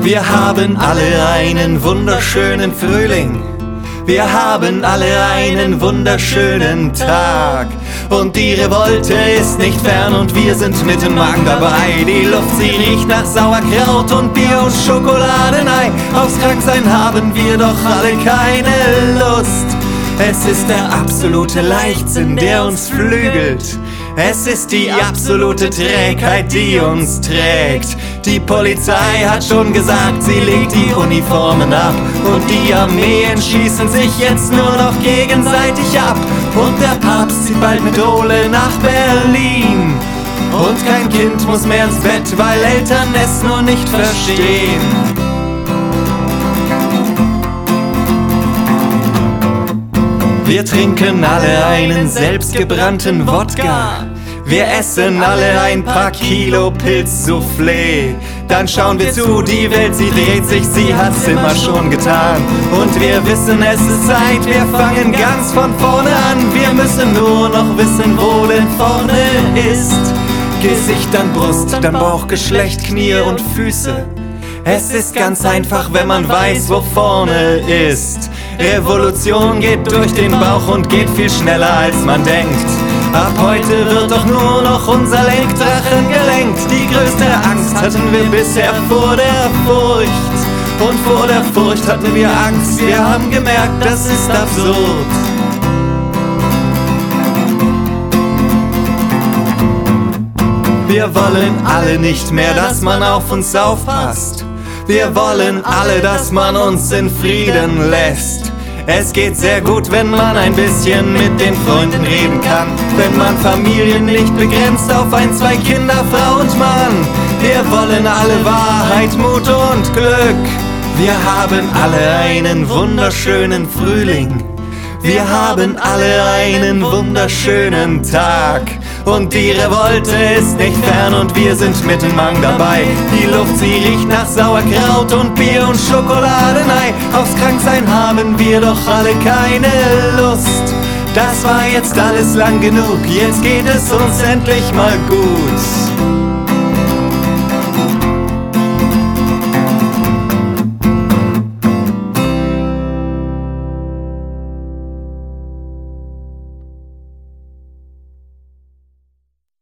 Wir haben alle einen wunderschönen Frühling. Wir haben alle einen wunderschönen Tag. Und die Revolte ist nicht fern und wir sind mit dem Magen dabei. Die Luft, sie riecht nach Sauerkraut und Bier und Schokoladenei. Aufs Kranksein haben wir doch alle keine Lust. Es ist der absolute Leichtsinn, der uns flügelt. Es ist die absolute Trägheit, die uns trägt. Die Polizei hat schon gesagt, sie legt die Uniformen ab. Und die Armeen schießen sich jetzt nur noch gegenseitig ab. Und der Papst zieht bald mit Ole nach Berlin. Und kein Kind muss mehr ins Bett, weil Eltern es nur nicht verstehen. Wir trinken alle einen selbstgebrannten Wodka. Wir essen alle ein paar Kilo Pilz-Soufflé. Dann schauen wir zu, die Welt, sie dreht sich, sie hat's immer schon getan. Und wir wissen, es ist Zeit, wir fangen ganz von vorne an. Wir müssen nur noch wissen, wo denn vorne ist. Gesicht, dann Brust, dann Bauch, Geschlecht, Knie und Füße. Es ist ganz einfach, wenn man weiß, wo vorne ist. Revolution geht durch den Bauch und geht viel schneller, als man denkt. Ab heute wird doch nur noch unser Lenkdrachen gelenkt. Die größte Angst hatten wir bisher vor der Furcht. Und vor der Furcht hatten wir Angst, wir haben gemerkt, das ist absurd. Wir wollen alle nicht mehr, dass man auf uns aufpasst. Wir wollen alle, dass man uns in Frieden lässt. Es geht sehr gut, wenn man ein bisschen mit den Freunden reden kann. Wenn man Familien nicht begrenzt auf ein, zwei Kinder, Frau und Mann. Wir wollen alle Wahrheit, Mut und Glück. Wir haben alle einen wunderschönen Frühling. Wir haben alle einen wunderschönen Tag. Und die Revolte ist nicht fern und wir sind mit dem Mang dabei. Die Luft, sie riecht nach Sauerkraut und Bier und Schokoladenei. Aufs Kranksein haben wir doch alle keine Lust. Das war jetzt alles lang genug, jetzt geht es uns endlich mal gut.